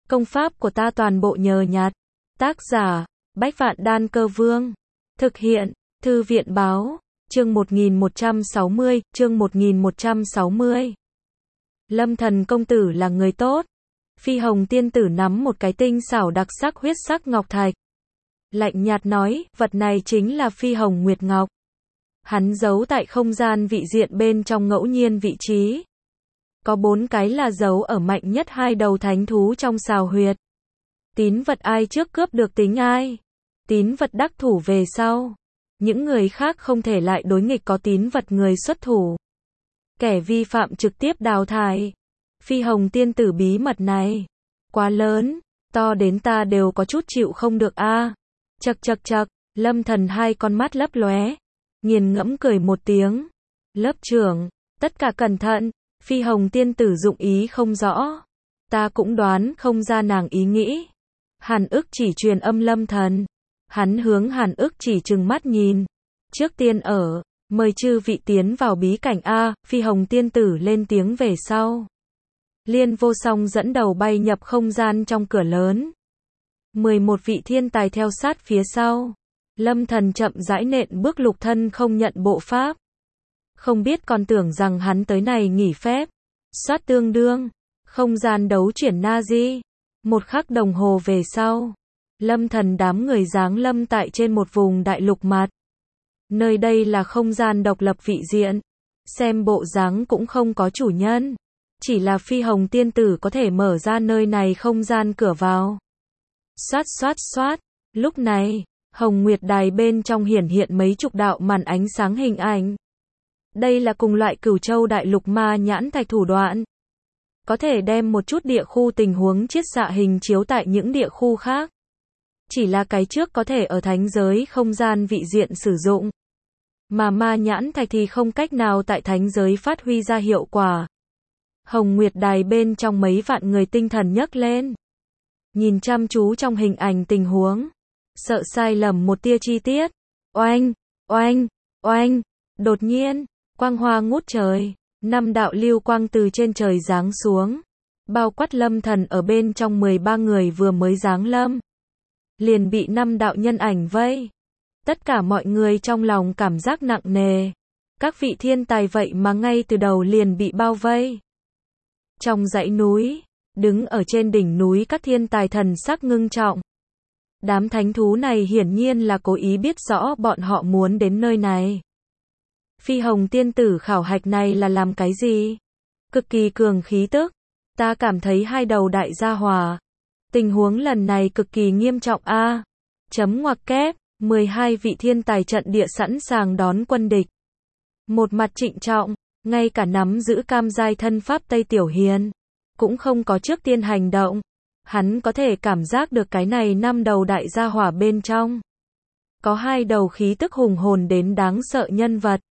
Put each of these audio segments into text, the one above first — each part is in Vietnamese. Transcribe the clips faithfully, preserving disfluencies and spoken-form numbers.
Công pháp của ta toàn bộ nhờ nhặt. Tác giả, Bách Vạn Đan Cơ Vương. Thực hiện, Thư viện Báo. Chương một nghìn một trăm sáu mươi, chương một nghìn một trăm sáu mươi. Lâm Thần công tử là người tốt. Phi Hồng tiên tử nắm một cái tinh xảo đặc sắc huyết sắc ngọc thạch. Lạnh nhạt nói, vật này chính là Phi Hồng Nguyệt Ngọc. Hắn giấu tại không gian vị diện bên trong ngẫu nhiên vị trí. Có bốn cái là giấu ở mạnh nhất hai đầu thánh thú trong sào huyệt. Tín vật ai trước cướp được tính ai. Tín vật đắc thủ về sau. Những người khác không thể lại đối nghịch có tín vật người xuất thủ. Kẻ vi phạm trực tiếp đào thải. Phi Hồng tiên tử bí mật này quá lớn, to đến ta đều có chút chịu không được a. À. Chậc chậc chậc, Lâm Thần hai con mắt lấp lóe, nghiền ngẫm cười một tiếng. Lớp trưởng, tất cả cẩn thận, Phi Hồng tiên tử dụng ý không rõ. Ta cũng đoán không ra nàng ý nghĩ. Hàn Ức chỉ truyền âm Lâm Thần. Hắn hướng Hàn Ức chỉ trừng mắt nhìn. Trước tiên ở, mời chư vị tiến vào bí cảnh a. Phi Hồng tiên tử lên tiếng về sau. Liên Vô Song dẫn đầu bay nhập không gian trong cửa lớn. mười một vị thiên tài theo sát phía sau. Lâm Thần chậm rãi nện bước lục thân không nhận bộ pháp. Không biết còn tưởng rằng hắn tới này nghỉ phép. Xoát tương đương. Không gian đấu chuyển Nazi. Một khắc đồng hồ về sau. Lâm Thần đám người giáng lâm tại trên một vùng đại lục mặt. Nơi đây là không gian độc lập vị diện. Xem bộ dáng cũng không có chủ nhân. Chỉ là Phi Hồng tiên tử có thể mở ra nơi này không gian cửa vào. Xoát xoát xoát. Lúc này, Hồng Nguyệt Đài bên trong hiển hiện mấy chục đạo màn ánh sáng hình ảnh. Đây là cùng loại Cửu Châu đại lục ma nhãn thạch thủ đoạn. Có thể đem một chút địa khu tình huống chiết xạ hình chiếu tại những địa khu khác. Chỉ là cái trước có thể ở thánh giới không gian vị diện sử dụng. Mà ma nhãn thạch thì không cách nào tại thánh giới phát huy ra hiệu quả. Hồng Nguyệt Đài bên trong mấy vạn người tinh thần nhấc lên. Nhìn chăm chú trong hình ảnh tình huống. Sợ sai lầm một tia chi tiết. Oanh, oanh, oanh. Đột nhiên, quang hoa ngút trời. Năm đạo lưu quang từ trên trời giáng xuống. Bao quát Lâm Thần ở bên trong mười ba người vừa mới giáng lâm. Liền bị năm đạo nhân ảnh vây. Tất cả mọi người trong lòng cảm giác nặng nề. Các vị thiên tài vậy mà ngay từ đầu liền bị bao vây. Trong dãy núi, đứng ở trên đỉnh núi các thiên tài thần sắc ngưng trọng. Đám thánh thú này hiển nhiên là cố ý biết rõ bọn họ muốn đến nơi này. Phi Hồng tiên tử khảo hạch này là làm cái gì? Cực kỳ cường khí tức. Ta cảm thấy hai đầu đại gia hòa. Tình huống lần này cực kỳ nghiêm trọng a. À, chấm ngoặc kép, mười hai vị thiên tài trận địa sẵn sàng đón quân địch. Một mặt trịnh trọng, ngay cả nắm giữ cam giai thân pháp Tây Tiểu Hiền cũng không có trước tiên hành động. Hắn có thể cảm giác được cái này năm đầu đại gia hỏa bên trong. Có hai đầu khí tức hùng hồn đến đáng sợ nhân vật.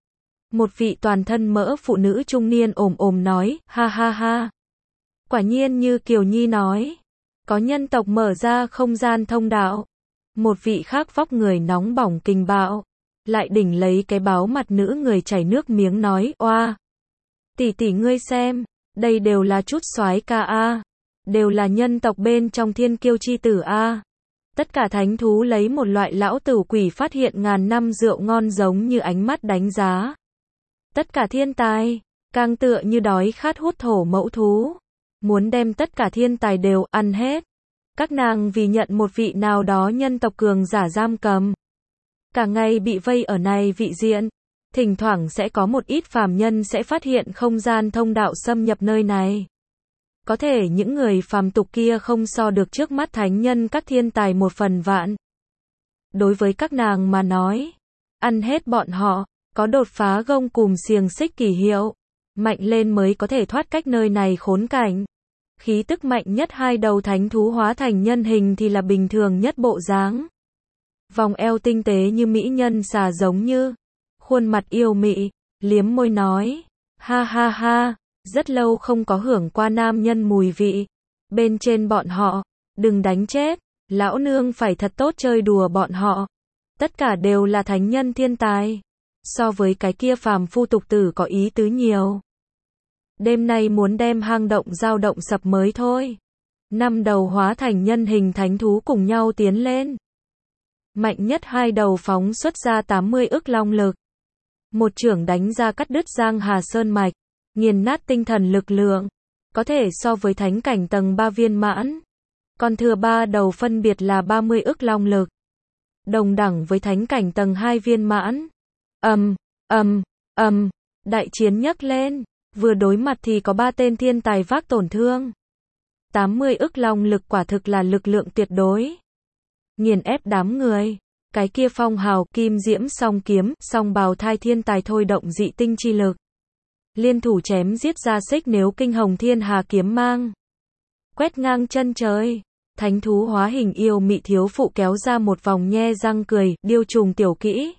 Một vị toàn thân mỡ phụ nữ trung niên ồm ồm nói, ha ha ha. Quả nhiên như Kiều Nhi nói. Có nhân tộc mở ra không gian thông đạo. Một vị khác vóc người nóng bỏng kinh bạo. Lại đỉnh lấy cái báo mặt nữ người chảy nước miếng nói, oa. Tỷ tỷ ngươi xem, đây đều là chút soái ca a. Đều là nhân tộc bên trong thiên kiêu chi tử a. Tất cả thánh thú lấy một loại lão tử quỷ phát hiện ngàn năm rượu ngon giống như ánh mắt đánh giá. Tất cả thiên tài, càng tựa như đói khát hút thổ mẫu thú. Muốn đem tất cả thiên tài đều ăn hết. Các nàng vì nhận một vị nào đó nhân tộc cường giả giam cầm. Cả ngày bị vây ở này vị diện. Thỉnh thoảng sẽ có một ít phàm nhân sẽ phát hiện không gian thông đạo xâm nhập nơi này. Có thể những người phàm tục kia không so được trước mắt thánh nhân các thiên tài một phần vạn. Đối với các nàng mà nói, ăn hết bọn họ, có đột phá gông cùm xiềng xích kỳ hiệu. Mạnh lên mới có thể thoát cách nơi này khốn cảnh. Khí tức mạnh nhất hai đầu thánh thú hóa thành nhân hình thì là bình thường nhất bộ dáng. Vòng eo tinh tế như mỹ nhân xà giống như. Khuôn mặt yêu mị, liếm môi nói. Ha ha ha, rất lâu không có hưởng qua nam nhân mùi vị. Bên trên bọn họ, đừng đánh chết, lão nương phải thật tốt chơi đùa bọn họ. Tất cả đều là thánh nhân thiên tài. So với cái kia phàm phu tục tử có ý tứ nhiều. Đêm nay muốn đem hang động dao động sập mới thôi. Năm đầu hóa thành nhân hình thánh thú cùng nhau tiến lên. Mạnh nhất hai đầu phóng xuất ra tám mươi ức long lực. Một chưởng đánh ra cắt đứt Giang Hà Sơn mạch, nghiền nát tinh thần lực lượng, có thể so với thánh cảnh tầng ba viên mãn. Còn thừa ba đầu phân biệt là ba mươi ức long lực, đồng đẳng với thánh cảnh tầng hai viên mãn. Ầm, ầm, ầm, đại chiến nhấc lên, vừa đối mặt thì có ba tên thiên tài vác tổn thương. tám mươi ức long lực quả thực là lực lượng tuyệt đối. Nghiền ép đám người. Cái kia phong hào kim diễm song kiếm, song bào thai thiên tài thôi động dị tinh chi lực. Liên thủ chém giết ra xích nếu kinh hồng thiên hà kiếm mang. Quét ngang chân trời. Thánh thú hóa hình yêu mị thiếu phụ kéo ra một vòng nhe răng cười, điêu trùng tiểu kỹ.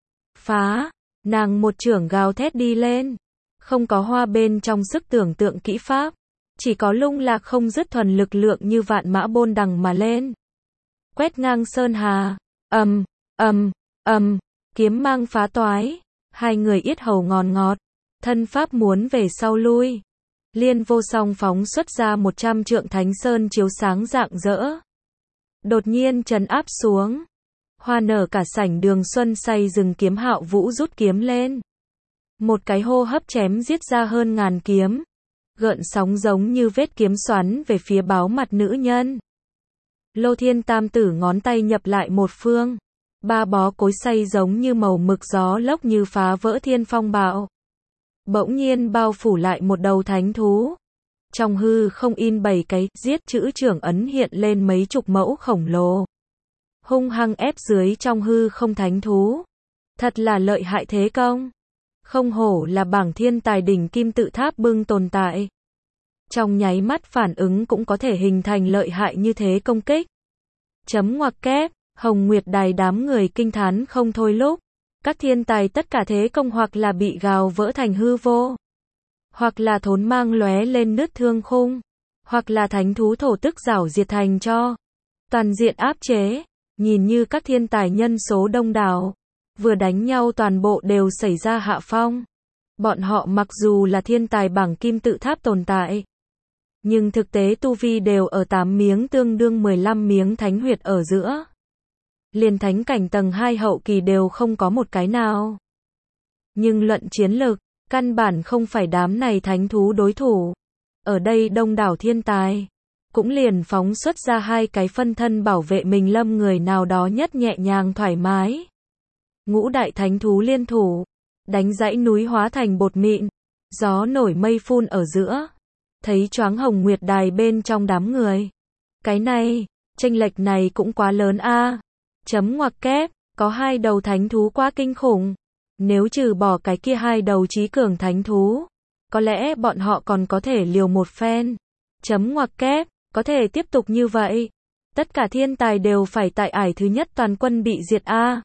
Phá. Nàng một chưởng gào thét đi lên. Không có hoa bên trong sức tưởng tượng kỹ pháp. Chỉ có lung lạc không dứt thuần lực lượng như vạn mã bôn đằng mà lên. Quét ngang sơn hà. Ầm, ầm, ầm, kiếm mang phá toái, hai người yết hầu ngòn ngọt, thân pháp muốn về sau lui. Liên vô song phóng xuất ra một trăm trượng thánh sơn chiếu sáng rạng rỡ. Đột nhiên trấn áp xuống. Hoa nở cả sảnh đường xuân say rừng kiếm hạo vũ rút kiếm lên. Một cái hô hấp chém giết ra hơn ngàn kiếm. Gợn sóng giống như vết kiếm xoắn về phía báo mặt nữ nhân. Lô Thiên Tam Tử ngón tay nhập lại một phương. Ba bó cối xay giống như màu mực gió lốc như phá vỡ thiên phong bạo. Bỗng nhiên bao phủ lại một đầu thánh thú. Trong hư không in bảy cái giết chữ trưởng ấn hiện lên mấy chục mẫu khổng lồ. Hung hăng ép dưới trong hư không thánh thú. Thật là lợi hại thế công. Không hổ là bảng thiên tài đỉnh kim tự tháp bưng tồn tại. Trong nháy mắt phản ứng cũng có thể hình thành lợi hại như thế công kích. Chấm ngoặc kép, Hồng Nguyệt Đài đám người kinh thán không thôi lúc. Các thiên tài tất cả thế công hoặc là bị gào vỡ thành hư vô. Hoặc là thốn mang lóe lên nứt thương khung. Hoặc là thánh thú thổ tức rảo diệt thành cho. Toàn diện áp chế, nhìn như các thiên tài nhân số đông đảo. Vừa đánh nhau toàn bộ đều xảy ra hạ phong. Bọn họ mặc dù là thiên tài bảng kim tự tháp tồn tại. Nhưng thực tế tu vi đều ở tám miếng tương đương mười lăm miếng thánh huyệt ở giữa. Liền thánh cảnh tầng hai hậu kỳ đều không có một cái nào. Nhưng luận chiến lực, căn bản không phải đám này thánh thú đối thủ. Ở đây đông đảo thiên tài, cũng liền phóng xuất ra hai cái phân thân bảo vệ mình lâm người nào đó nhất nhẹ nhàng thoải mái. Ngũ đại thánh thú liên thủ, đánh dãy núi hóa thành bột mịn, gió nổi mây phun ở giữa. Thấy choáng Hồng Nguyệt Đài bên trong đám người. Cái này, chênh lệch này cũng quá lớn a. Chấm ngoặc kép, có hai đầu thánh thú quá kinh khủng. Nếu trừ bỏ cái kia hai đầu trí cường thánh thú, có lẽ bọn họ còn có thể liều một phen. Chấm ngoặc kép, có thể tiếp tục như vậy. Tất cả thiên tài đều phải tại ải thứ nhất toàn quân bị diệt a.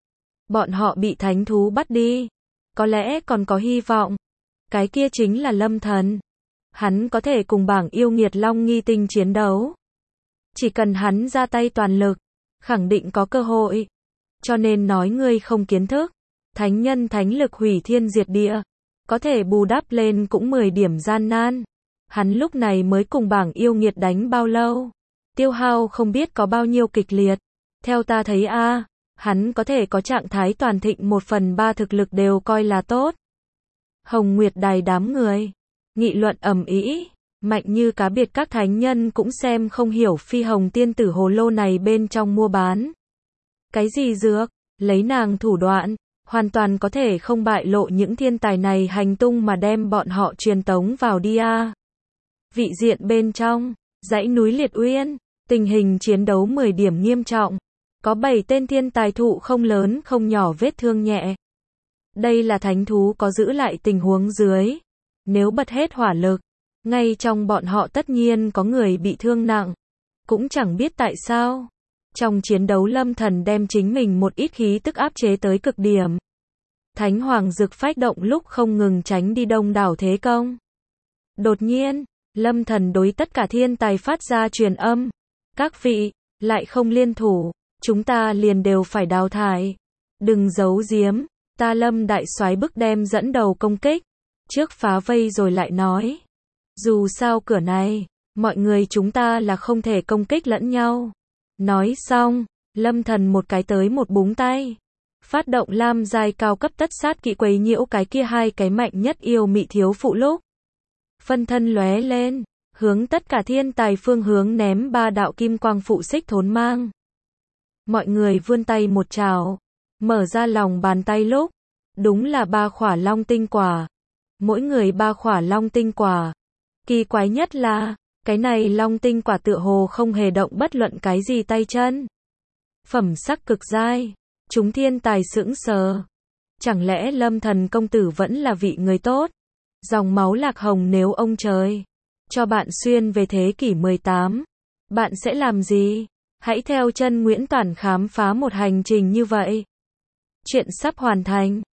Bọn họ bị thánh thú bắt đi. Có lẽ còn có hy vọng. Cái kia chính là Lâm Thần. Hắn có thể cùng bảng yêu nghiệt Long Nghi Tinh chiến đấu. Chỉ cần hắn ra tay toàn lực, khẳng định có cơ hội. Cho nên nói ngươi không kiến thức. Thánh nhân thánh lực hủy thiên diệt địa. Có thể bù đắp lên cũng mười điểm gian nan. Hắn lúc này mới cùng bảng yêu nghiệt đánh bao lâu. Tiêu hao không biết có bao nhiêu kịch liệt. Theo ta thấy a, hắn có thể có trạng thái toàn thịnh một phần ba thực lực đều coi là tốt. Hồng Nguyệt Đài đám người nghị luận ầm ĩ, mạnh như cá biệt các thánh nhân cũng xem không hiểu phi hồng tiên tử hồ lô này bên trong mua bán. Cái gì dược, lấy nàng thủ đoạn, hoàn toàn có thể không bại lộ những thiên tài này hành tung mà đem bọn họ truyền tống vào đi a. Vị diện bên trong, dãy núi Liệt Uyên, tình hình chiến đấu mười điểm nghiêm trọng. Có bảy tên thiên tài thụ không lớn không nhỏ vết thương nhẹ. Đây là thánh thú có giữ lại tình huống dưới. Nếu bật hết hỏa lực, ngay trong bọn họ tất nhiên có người bị thương nặng. Cũng chẳng biết tại sao. Trong chiến đấu Lâm Thần đem chính mình một ít khí tức áp chế tới cực điểm. Thánh Hoàng Dực phách động lúc không ngừng tránh đi đông đảo thế công. Đột nhiên, Lâm Thần đối tất cả thiên tài phát ra truyền âm. Các vị, lại không liên thủ, chúng ta liền đều phải đào thải. Đừng giấu giếm, ta Lâm đại soái bức đem dẫn đầu công kích. Trước phá vây rồi lại nói. Dù sao cửa này, Mọi người chúng ta là không thể công kích lẫn nhau. Nói xong, Lâm Thần một cái tới một búng tay. Phát động lam giai cao cấp tất sát kỵ quấy nhiễu cái kia hai cái mạnh nhất yêu mị thiếu phụ lúc. Phân thân lóe lên, hướng tất cả thiên tài phương hướng ném ba đạo kim quang phụ xích thốn mang. Mọi người vươn tay một trào, mở ra lòng bàn tay lúc, đúng là ba khỏa long tinh quả. Mỗi người ba khỏa long tinh quả. Kỳ quái nhất là, cái này long tinh quả tựa hồ không hề động bất luận cái gì tay chân. Phẩm sắc cực giai, chúng thiên tài sững sờ. Chẳng lẽ Lâm Thần công tử vẫn là vị người tốt? Dòng máu lạc hồng nếu ông trời cho bạn xuyên về thế kỷ mười tám, bạn sẽ làm gì? Hãy theo chân Nguyễn Toản khám phá một hành trình như vậy. Chuyện sắp hoàn thành.